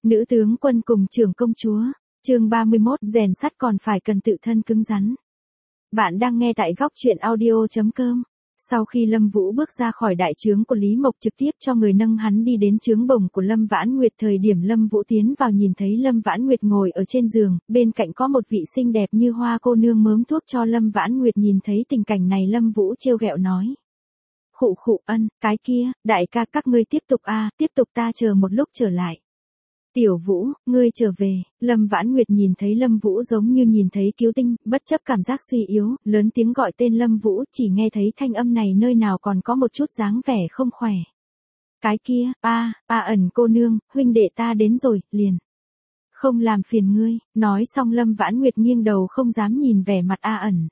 Nữ tướng quân cùng trưởng công chúa, chương 31, rèn sắt còn phải cần tự thân cứng rắn. Bạn đang nghe tại góc truyện audio.com. Sau khi Lâm Vũ bước ra khỏi đại trướng của Lý Mộc trực tiếp cho người nâng hắn đi đến trướng bồng của Lâm Vãn Nguyệt, thời điểm Lâm Vũ tiến vào nhìn thấy Lâm Vãn Nguyệt ngồi ở trên giường, bên cạnh có một vị xinh đẹp như hoa cô nương mớm thuốc cho Lâm Vãn Nguyệt. Nhìn thấy tình cảnh này Lâm Vũ trêu ghẹo nói. Khụ khụ, ân, cái kia, đại ca các ngươi tiếp tục tiếp tục, ta chờ một lúc trở lại. Tiểu Vũ, ngươi trở về. Lâm Vãn Nguyệt nhìn thấy Lâm Vũ giống như nhìn thấy cứu tinh, bất chấp cảm giác suy yếu, lớn tiếng gọi tên Lâm Vũ, chỉ nghe thấy thanh âm này nơi nào còn có một chút dáng vẻ không khỏe. Cái kia, ẩn cô nương, huynh đệ ta đến rồi, liền. Không làm phiền ngươi, nói xong Lâm Vãn Nguyệt nghiêng đầu không dám nhìn vẻ mặt ẩn.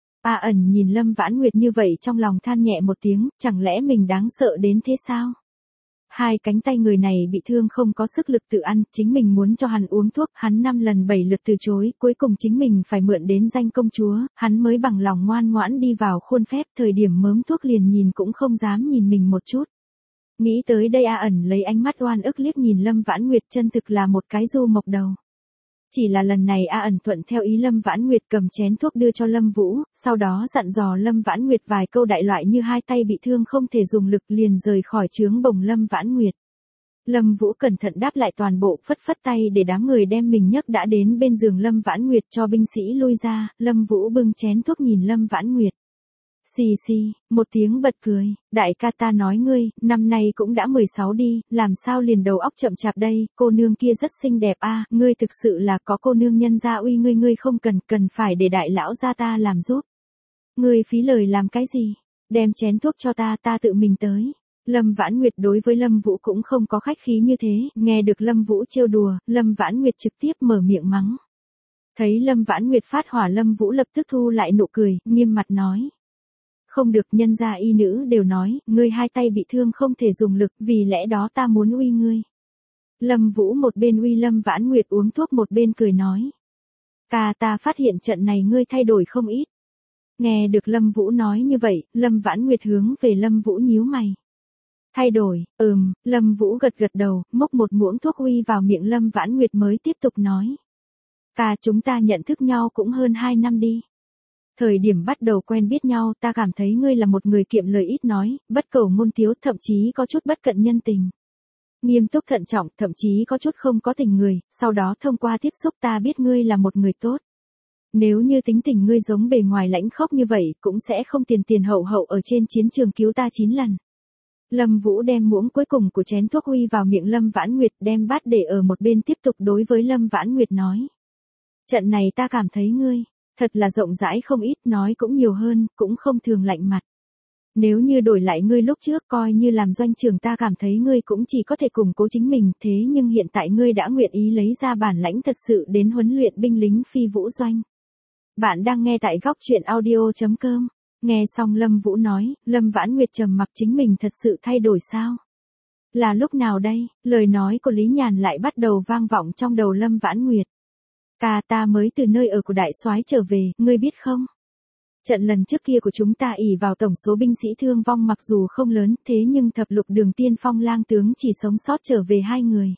Ẩn nhìn Lâm Vãn Nguyệt như vậy trong lòng than nhẹ một tiếng, chẳng lẽ mình đáng sợ đến thế sao? Hai cánh tay người này bị thương không có sức lực tự ăn, chính mình muốn cho hắn uống thuốc, hắn 5 lần 7 lượt từ chối, cuối cùng chính mình phải mượn đến danh công chúa, hắn mới bằng lòng ngoan ngoãn đi vào khuôn phép, thời điểm mớm thuốc liền nhìn cũng không dám nhìn mình một chút. Nghĩ tới đây ẩn lấy ánh mắt oan ức liếc nhìn Lâm Vãn Nguyệt, chân thực là một cái du mộc đầu. Chỉ là lần này ẩn thuận theo ý Lâm Vãn Nguyệt, cầm chén thuốc đưa cho Lâm Vũ, sau đó dặn dò Lâm Vãn Nguyệt vài câu đại loại như hai tay bị thương không thể dùng lực, liền rời khỏi trướng bồng Lâm Vãn Nguyệt. Lâm Vũ cẩn thận đáp lại toàn bộ, phất phất tay để đám người đem mình nhấc đã đến bên giường Lâm Vãn Nguyệt, cho binh sĩ lui ra. Lâm Vũ bưng chén thuốc nhìn Lâm Vãn Nguyệt. Xì, một tiếng bật cười, đại ca ta nói ngươi, năm nay cũng đã 16 đi, làm sao liền đầu óc chậm chạp đây, cô nương kia rất xinh đẹp ngươi thực sự là có cô nương nhân gia uy ngươi không cần phải để đại lão gia ta làm giúp. Ngươi phí lời làm cái gì, đem chén thuốc cho ta tự mình tới. Lâm Vãn Nguyệt đối với Lâm Vũ cũng không có khách khí như thế, nghe được Lâm Vũ trêu đùa, Lâm Vãn Nguyệt trực tiếp mở miệng mắng. Thấy Lâm Vãn Nguyệt phát hỏa Lâm Vũ lập tức thu lại nụ cười, nghiêm mặt nói. Không được, nhân gia y nữ đều nói, ngươi hai tay bị thương không thể dùng lực, vì lẽ đó ta muốn uy ngươi. Lâm Vũ một bên uy Lâm Vãn Nguyệt uống thuốc một bên cười nói. Ca, ta phát hiện trận này ngươi thay đổi không ít. Nghe được Lâm Vũ nói như vậy, Lâm Vãn Nguyệt hướng về Lâm Vũ nhíu mày. Thay đổi, Lâm Vũ gật đầu, múc một muỗng thuốc uy vào miệng Lâm Vãn Nguyệt mới tiếp tục nói. Ca, chúng ta nhận thức nhau cũng hơn 2 năm đi. Thời điểm bắt đầu quen biết nhau ta cảm thấy ngươi là một người kiệm lời ít nói, bất cầu ngôn tiếu, thậm chí có chút bất cận nhân tình. Nghiêm túc thận trọng, thậm chí có chút không có tình người, sau đó thông qua tiếp xúc ta biết ngươi là một người tốt. Nếu như tính tình ngươi giống bề ngoài lãnh khốc như vậy cũng sẽ không tiền hậu ở trên chiến trường cứu ta 9 lần. Lâm Vũ đem muỗng cuối cùng của chén thuốc uy vào miệng Lâm Vãn Nguyệt, đem bát để ở một bên tiếp tục đối với Lâm Vãn Nguyệt nói. Trận này ta cảm thấy ngươi thật là rộng rãi không ít, nói cũng nhiều hơn, cũng không thường lạnh mặt. Nếu như đổi lại ngươi lúc trước coi như làm doanh trưởng ta cảm thấy ngươi cũng chỉ có thể củng cố chính mình, thế nhưng hiện tại ngươi đã nguyện ý lấy ra bản lãnh thật sự đến huấn luyện binh lính phi vũ doanh. Bạn đang nghe tại góc truyện audio.com. Nghe xong Lâm Vũ nói, Lâm Vãn Nguyệt trầm mặc, chính mình thật sự thay đổi sao? Là lúc nào đây? Lời nói của Lý Nhàn lại bắt đầu vang vọng trong đầu Lâm Vãn Nguyệt. Ca, ta mới từ nơi ở của đại soái trở về, ngươi biết không? Trận lần trước kia của chúng ta ỷ vào tổng số binh sĩ thương vong mặc dù không lớn, thế nhưng thập lục đường tiên phong lang tướng chỉ sống sót trở về 2 người.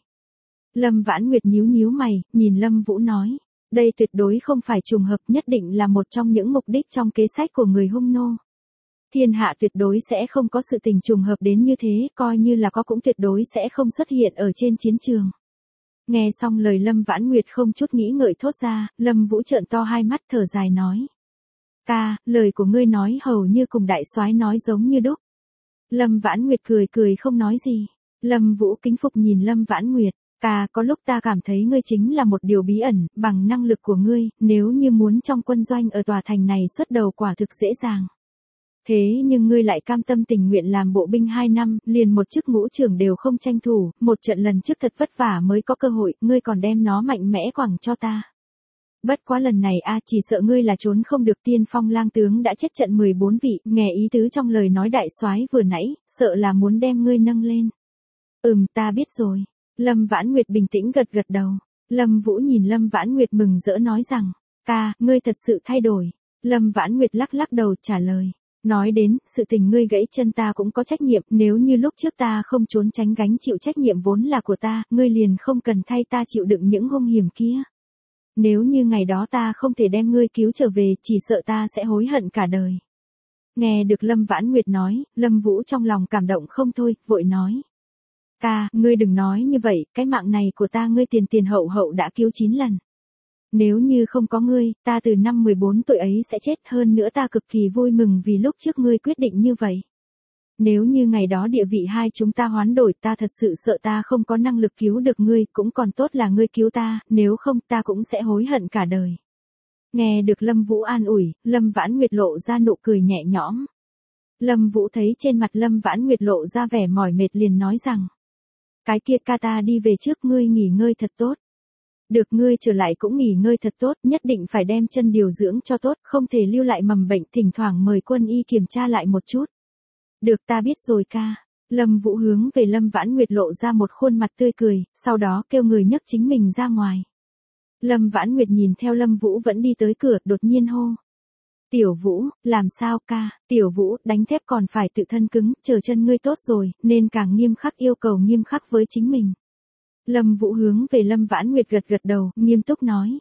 Lâm Vãn Nguyệt nhíu mày, nhìn Lâm Vũ nói. Đây tuyệt đối không phải trùng hợp, nhất định là một trong những mục đích trong kế sách của người Hung nô. Thiên hạ tuyệt đối sẽ không có sự tình trùng hợp đến như thế, coi như là có cũng tuyệt đối sẽ không xuất hiện ở trên chiến trường. Nghe xong lời Lâm Vãn Nguyệt không chút nghĩ ngợi thốt ra, Lâm Vũ trợn to hai mắt thở dài nói. Ca, lời của ngươi nói hầu như cùng đại soái nói giống như đúc. Lâm Vãn Nguyệt cười không nói gì. Lâm Vũ kính phục nhìn Lâm Vãn Nguyệt. Ca, có lúc ta cảm thấy ngươi chính là một điều bí ẩn, bằng năng lực của ngươi, nếu như muốn trong quân doanh ở tòa thành này xuất đầu quả thực dễ dàng. Thế nhưng ngươi lại cam tâm tình nguyện làm bộ binh 2 năm, liền một chức ngũ trưởng đều không tranh thủ, một trận lần trước thật vất vả mới có cơ hội, ngươi còn đem nó mạnh mẽ quẳng cho ta. Bất quá lần này chỉ sợ ngươi là trốn không được, tiên phong lang tướng đã chết trận 14 vị, nghe ý tứ trong lời nói đại soái vừa nãy, sợ là muốn đem ngươi nâng lên. Ta biết rồi. Lâm Vãn Nguyệt bình tĩnh gật đầu. Lâm Vũ nhìn Lâm Vãn Nguyệt mừng rỡ nói rằng, ca, ngươi thật sự thay đổi. Lâm Vãn Nguyệt lắc đầu trả lời. Nói đến, sự tình ngươi gãy chân ta cũng có trách nhiệm, nếu như lúc trước ta không trốn tránh gánh chịu trách nhiệm vốn là của ta, ngươi liền không cần thay ta chịu đựng những hung hiểm kia. Nếu như ngày đó ta không thể đem ngươi cứu trở về, chỉ sợ ta sẽ hối hận cả đời. Nghe được Lâm Vãn Nguyệt nói, Lâm Vũ trong lòng cảm động không thôi, vội nói. Ca, ngươi đừng nói như vậy, cái mạng này của ta ngươi tiền tiền hậu hậu đã cứu 9 lần. Nếu như không có ngươi, ta từ năm 14 tuổi ấy sẽ chết, hơn nữa ta cực kỳ vui mừng vì lúc trước ngươi quyết định như vậy. Nếu như ngày đó địa vị hai chúng ta hoán đổi, ta thật sự sợ ta không có năng lực cứu được ngươi, cũng còn tốt là ngươi cứu ta, nếu không ta cũng sẽ hối hận cả đời. Nghe được Lâm Vũ an ủi, Lâm Vãn Nguyệt lộ ra nụ cười nhẹ nhõm. Lâm Vũ thấy trên mặt Lâm Vãn Nguyệt lộ ra vẻ mỏi mệt liền nói rằng. Cái kia ca ta đi về trước, ngươi nghỉ ngơi thật tốt. Được, ngươi trở lại cũng nghỉ ngơi thật tốt, nhất định phải đem chân điều dưỡng cho tốt, không thể lưu lại mầm bệnh, thỉnh thoảng mời quân y kiểm tra lại một chút. Được, ta biết rồi ca. Lâm Vũ hướng về Lâm Vãn Nguyệt lộ ra một khuôn mặt tươi cười, sau đó kêu người nhấc chính mình ra ngoài. Lâm Vãn Nguyệt nhìn theo Lâm Vũ vẫn đi tới cửa, đột nhiên hô. Tiểu Vũ, làm sao ca? Tiểu Vũ, đánh thép còn phải tự thân cứng, chờ chân ngươi tốt rồi, nên càng nghiêm khắc, yêu cầu nghiêm khắc với chính mình. Lâm Vũ hướng về Lâm Vãn Nguyệt gật gật đầu, nghiêm túc nói.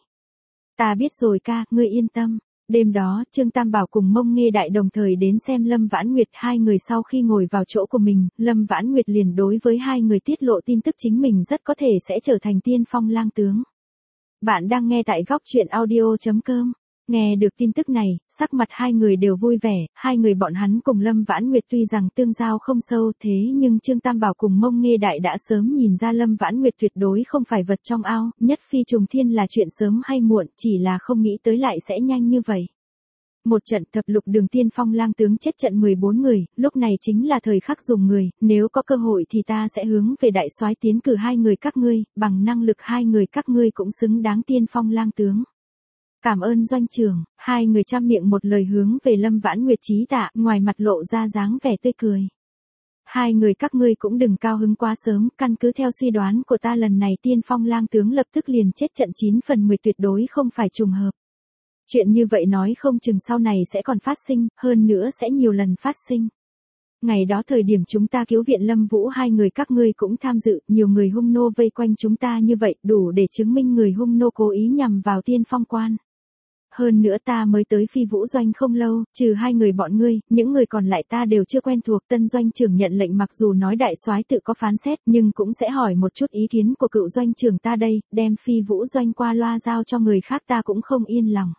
Ta biết rồi ca, ngươi yên tâm. Đêm đó, Trương Tam Bảo cùng Mông Nghê Đại đồng thời đến xem Lâm Vãn Nguyệt, hai người sau khi ngồi vào chỗ của mình, Lâm Vãn Nguyệt liền đối với hai người tiết lộ tin tức chính mình rất có thể sẽ trở thành tiên phong lang tướng. Bạn đang nghe tại góc truyện audio.com. Nghe được tin tức này, sắc mặt hai người đều vui vẻ, hai người bọn hắn cùng Lâm Vãn Nguyệt tuy rằng tương giao không sâu thế nhưng Trương Tam Bảo cùng Mông Nghê Đại đã sớm nhìn ra Lâm Vãn Nguyệt tuyệt đối không phải vật trong ao, nhất phi trùng thiên là chuyện sớm hay muộn, chỉ là không nghĩ tới lại sẽ nhanh như vậy. Một trận thập lục đường tiên phong lang tướng chết trận 14 người, lúc này chính là thời khắc dùng người, nếu có cơ hội thì ta sẽ hướng về đại soái tiến cử hai người các ngươi, bằng năng lực hai người các ngươi cũng xứng đáng tiên phong lang tướng. Cảm ơn doanh trưởng, hai người trăm miệng một lời hướng về Lâm Vãn Nguyệt chí tạ, ngoài mặt lộ ra dáng vẻ tươi cười. Hai người các ngươi cũng đừng cao hứng quá sớm, căn cứ theo suy đoán của ta lần này tiên phong lang tướng lập tức liền chết trận 9 phần 10 tuyệt đối không phải trùng hợp. Chuyện như vậy nói không chừng sau này sẽ còn phát sinh, hơn nữa sẽ nhiều lần phát sinh. Ngày đó thời điểm chúng ta cứu viện Lâm Vũ hai người các ngươi cũng tham dự, nhiều người hung nô vây quanh chúng ta như vậy đủ để chứng minh người hung nô cố ý nhằm vào tiên phong quan. Hơn nữa ta mới tới Phi Vũ Doanh không lâu, trừ hai người bọn ngươi, những người còn lại ta đều chưa quen thuộc. Tân doanh trưởng nhận lệnh mặc dù nói đại soái tự có phán xét nhưng cũng sẽ hỏi một chút ý kiến của cựu doanh trưởng ta đây, đem Phi Vũ Doanh qua loa giao cho người khác ta cũng không yên lòng.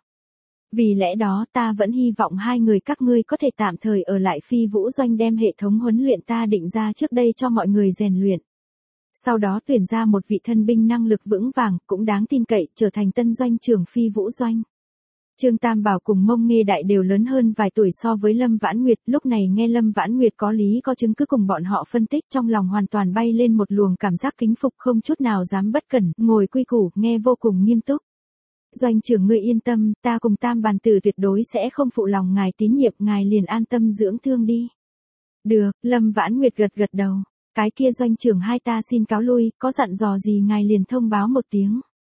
Vì lẽ đó ta vẫn hy vọng hai người các ngươi có thể tạm thời ở lại Phi Vũ Doanh đem hệ thống huấn luyện ta định ra trước đây cho mọi người rèn luyện. Sau đó tuyển ra một vị thân binh năng lực vững vàng, cũng đáng tin cậy, trở thành tân doanh trưởng Phi Vũ Doanh. Trương Tam Bảo cùng Mông Nghê Đại đều lớn hơn vài tuổi so với Lâm Vãn Nguyệt, lúc này nghe Lâm Vãn Nguyệt có lý có chứng cứ cùng bọn họ phân tích, trong lòng hoàn toàn bay lên một luồng cảm giác kính phục, không chút nào dám bất cẩn, ngồi quy củ, nghe vô cùng nghiêm túc. Doanh trưởng ngươi yên tâm, ta cùng Tam Bàn Tử tuyệt đối sẽ không phụ lòng ngài tín nhiệm, ngài liền an tâm dưỡng thương đi. Được, Lâm Vãn Nguyệt gật gật đầu. Cái kia doanh trưởng hai ta xin cáo lui, có dặn dò gì ngài liền thông báo một tiếng.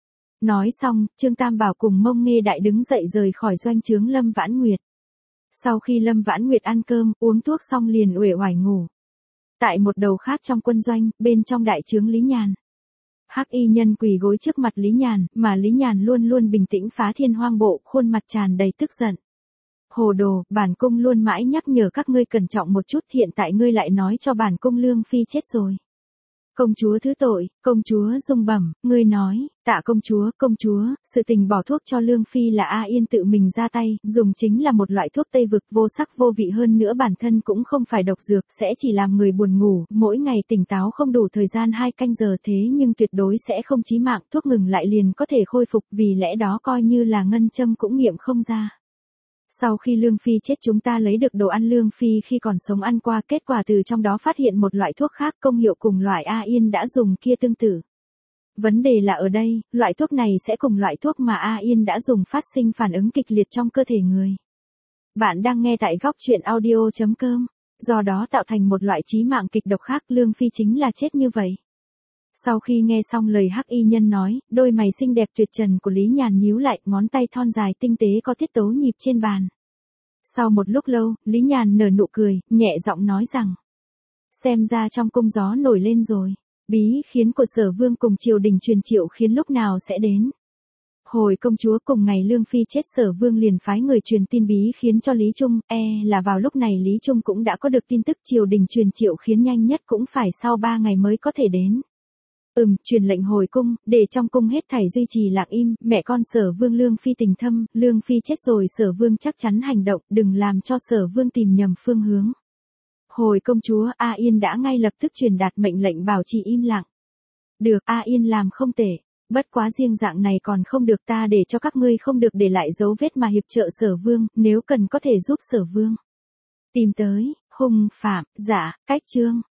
Nói xong, Trương Tam Bảo cùng Mông Nghê Đại đứng dậy rời khỏi doanh trướng Lâm Vãn Nguyệt. Sau khi Lâm Vãn Nguyệt ăn cơm, uống thuốc xong liền uể oải ngủ. Tại một đầu khác trong quân doanh, bên trong đại trướng Lý Nhàn. Hắc y nhân quỳ gối trước mặt Lý Nhàn, mà Lý Nhàn luôn luôn bình tĩnh phá thiên hoang bộ, khuôn mặt tràn đầy tức giận. Hồ đồ, bản cung luôn mãi nhắc nhở các ngươi cẩn trọng một chút, hiện tại ngươi lại nói cho bản cung Lương Phi chết rồi. Công chúa thứ tội, công chúa Dung bẩm, ngươi nói, tạ công chúa, sự tình bỏ thuốc cho Lương Phi là A Yên tự mình ra tay, dùng chính là một loại thuốc Tây vực vô sắc vô vị, hơn nữa bản thân cũng không phải độc dược, sẽ chỉ làm người buồn ngủ, mỗi ngày tỉnh táo không đủ thời gian 2 canh giờ thế nhưng tuyệt đối sẽ không chí mạng, thuốc ngừng lại liền có thể khôi phục, vì lẽ đó coi như là ngân châm cũng nghiệm không ra. Sau khi Lương Phi chết chúng ta lấy được đồ ăn Lương Phi khi còn sống ăn qua, kết quả từ trong đó phát hiện một loại thuốc khác công hiệu cùng loại A Yên đã dùng kia tương tự. Vấn đề là ở đây, loại thuốc này sẽ cùng loại thuốc mà A Yên đã dùng phát sinh phản ứng kịch liệt trong cơ thể người. Bạn đang nghe tại góc truyện audio.com, do đó tạo thành một loại chí mạng kịch độc khác, Lương Phi chính là chết như vậy. Sau khi nghe xong lời Hắc y nhân nói, đôi mày xinh đẹp tuyệt trần của Lý Nhàn nhíu lại, ngón tay thon dài tinh tế có tiết tấu nhịp trên bàn. Sau một lúc lâu, Lý Nhàn nở nụ cười, nhẹ giọng nói rằng. Xem ra trong cung gió nổi lên rồi. Bí khiến của Sở Vương cùng triều đình truyền triệu khiến lúc nào sẽ đến. Hồi công chúa cùng ngày Lương Phi chết Sở Vương liền phái người truyền tin bí khiến cho Lý Trung, là vào lúc này Lý Trung cũng đã có được tin tức triều đình truyền triệu khiến nhanh nhất cũng phải sau 3 ngày mới có thể đến. Truyền lệnh hồi cung, để trong cung hết thảy duy trì lặng im, mẹ con Sở Vương Lương Phi tình thâm, Lương Phi chết rồi Sở Vương chắc chắn hành động, đừng làm cho Sở Vương tìm nhầm phương hướng. Hồi công chúa A Yên đã ngay lập tức truyền đạt mệnh lệnh bảo trì im lặng. Được, A Yên làm không tệ. Bất quá riêng dạng này còn không được, ta để cho các ngươi không được để lại dấu vết mà hiệp trợ Sở Vương, nếu cần có thể giúp Sở Vương tìm tới, hung phạm, cách chương.